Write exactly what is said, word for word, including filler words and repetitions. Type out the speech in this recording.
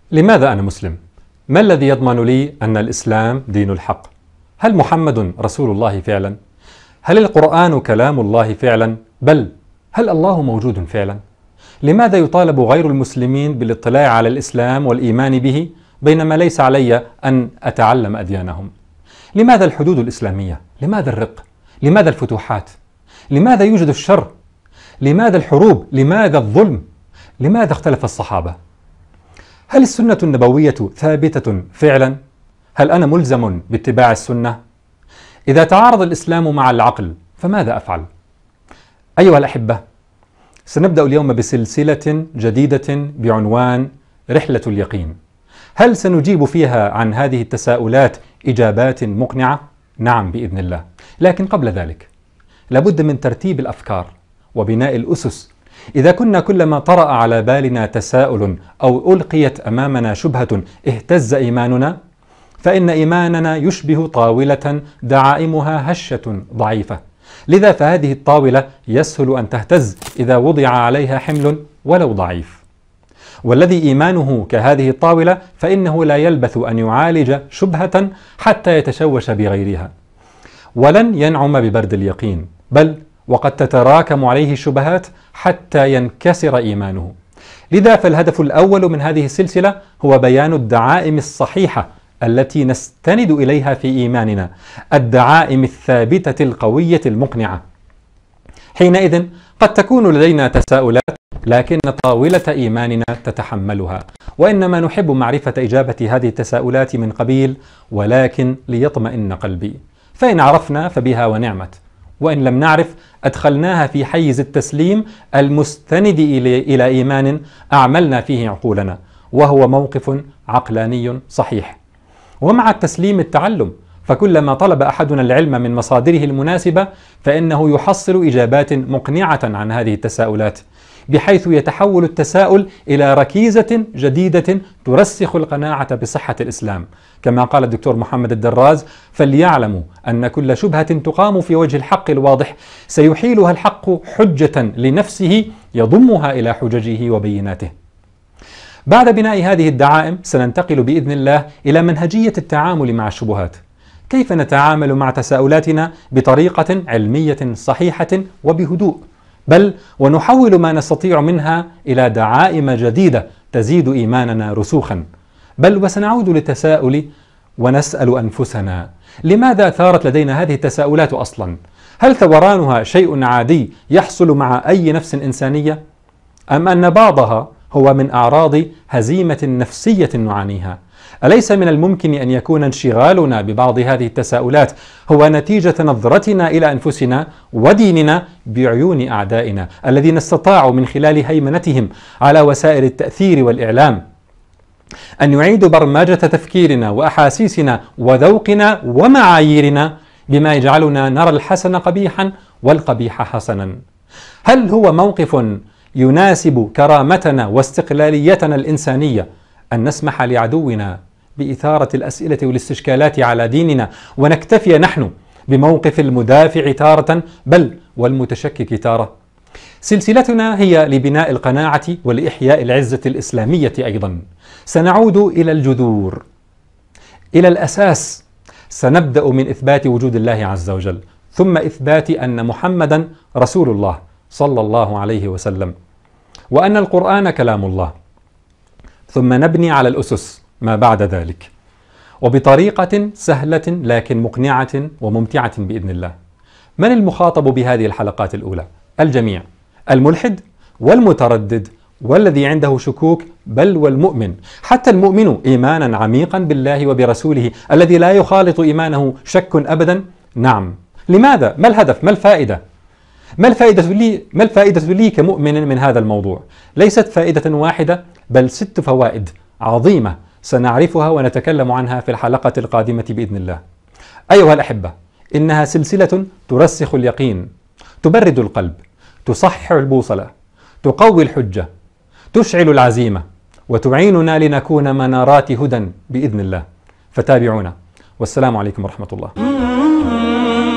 لماذا أنا مسلم؟ ما الذي يضمن لي أن الإسلام دين الحق؟ هل محمد رسول الله فعلا؟ هل القرآن كلام الله فعلا؟ بل هل الله موجود فعلا؟ لماذا يطالب غير المسلمين بالاطلاع على الإسلام والإيمان به بينما ليس علي أن أتعلم أديانهم؟ لماذا الحدود الإسلامية؟ لماذا الرق؟ لماذا الفتوحات؟ لماذا يوجد الشر؟ لماذا الحروب؟ لماذا الظلم؟ لماذا اختلف الصحابة؟ هل السنة النبوية ثابتة فعلا؟ هل أنا ملزم باتباع السنة؟ إذا تعارض الإسلام مع العقل فماذا أفعل؟ أيها الأحبة، سنبدأ اليوم بسلسلة جديدة بعنوان رحلة اليقين. هل سنجيب فيها عن هذه التساؤلات إجابات مقنعة؟ نعم بإذن الله. لكن قبل ذلك لابد من ترتيب الأفكار وبناء الأسس. إذا كنا كلما طرأ على بالنا تساؤل أو ألقيت أمامنا شبهة اهتز إيماننا، فإن إيماننا يشبه طاولة دعائمها هشة ضعيفة، لذا فهذه الطاولة يسهل أن تهتز إذا وضع عليها حمل ولو ضعيف. والذي إيمانه كهذه الطاولة فإنه لا يلبث أن يعالج شبهة حتى يتشوش بغيرها، ولن ينعم ببرد اليقين، بل وقد تتراكم عليه الشبهات حتى ينكسر إيمانه. لذا فالهدف الأول من هذه السلسلة هو بيان الدعائم الصحيحة التي نستند إليها في إيماننا، الدعائم الثابتة القوية المقنعة. حينئذ قد تكون لدينا تساؤلات لكن طاولة إيماننا تتحملها، وإنما نحب معرفة إجابة هذه التساؤلات من قبيل ولكن ليطمئن قلبي، فإن عرفنا فبها ونعمت، وإن لم نعرف أدخلناها في حيز التسليم المستند إلى إيمان أعملنا فيه عقولنا، وهو موقف عقلاني صحيح. ومع التسليم التعلم، فكلما طلب أحدنا العلم من مصادره المناسبة فإنه يحصل إجابات مقنعة عن هذه التساؤلات، بحيث يتحول التساؤل إلى ركيزة جديدة ترسخ القناعة بصحة الإسلام. كما قال الدكتور محمد الدراز: فليعلموا أن كل شبهة تقام في وجه الحق الواضح سيحيلها الحق حجة لنفسه يضمها إلى حججه وبيناته. بعد بناء هذه الدعائم سننتقل بإذن الله إلى منهجية التعامل مع الشبهات. كيف نتعامل مع تساؤلاتنا بطريقة علمية صحيحة وبهدوء، بل ونحول ما نستطيع منها إلى دعائم جديدة تزيد إيماننا رسوخا. بل وسنعود للتساؤل ونسأل أنفسنا: لماذا ثارت لدينا هذه التساؤلات أصلا؟ هل ثورانها شيء عادي يحصل مع أي نفس إنسانية؟ أم أن بعضها هو من أعراض هزيمة نفسية نعانيها؟ أليس من الممكن أن يكون انشغالنا ببعض هذه التساؤلات هو نتيجة نظرتنا إلى أنفسنا وديننا بعيون أعدائنا الذين استطاعوا من خلال هيمنتهم على وسائل التأثير والإعلام أن يعيدوا برمجة تفكيرنا وأحاسيسنا وذوقنا ومعاييرنا بما يجعلنا نرى الحسن قبيحا والقبيح حسنا؟ هل هو موقف يناسب كرامتنا واستقلاليتنا الإنسانية أن نسمح لعدونا بإثارة الأسئلة والاستشكالات على ديننا ونكتفي نحن بموقف المدافع تارة بل والمتشكك تارة؟ سلسلتنا هي لبناء القناعة ولإحياء العزة الإسلامية أيضا. سنعود إلى الجذور، إلى الأساس. سنبدأ من إثبات وجود الله عز وجل، ثم إثبات أن محمدا رسول الله صلى الله عليه وسلم، وأن القرآن كلام الله، ثم نبني على الأسس ما بعد ذلك، وبطريقة سهلة لكن مقنعة وممتعة بإذن الله. من المخاطب بهذه الحلقات الأولى؟ الجميع، الملحد والمتردد والذي عنده شكوك، بل والمؤمن. حتى المؤمن إيمانا عميقا بالله وبرسوله الذي لا يخالط إيمانه شك أبدا. نعم. لماذا؟ ما الهدف؟ ما الفائدة؟ ما الفائدة لي؟ ما الفائدة لي كمؤمن من هذا الموضوع؟ ليست فائدة واحدة بل ست فوائد عظيمة سنعرفها ونتكلم عنها في الحلقة القادمة بإذن الله. أيها الأحبة، إنها سلسلة ترسخ اليقين، تبرد القلب، تصحح البوصلة، تقوي الحجة، تشعل العزيمة، وتعيننا لنكون منارات هدى بإذن الله. فتابعونا، والسلام عليكم ورحمة الله.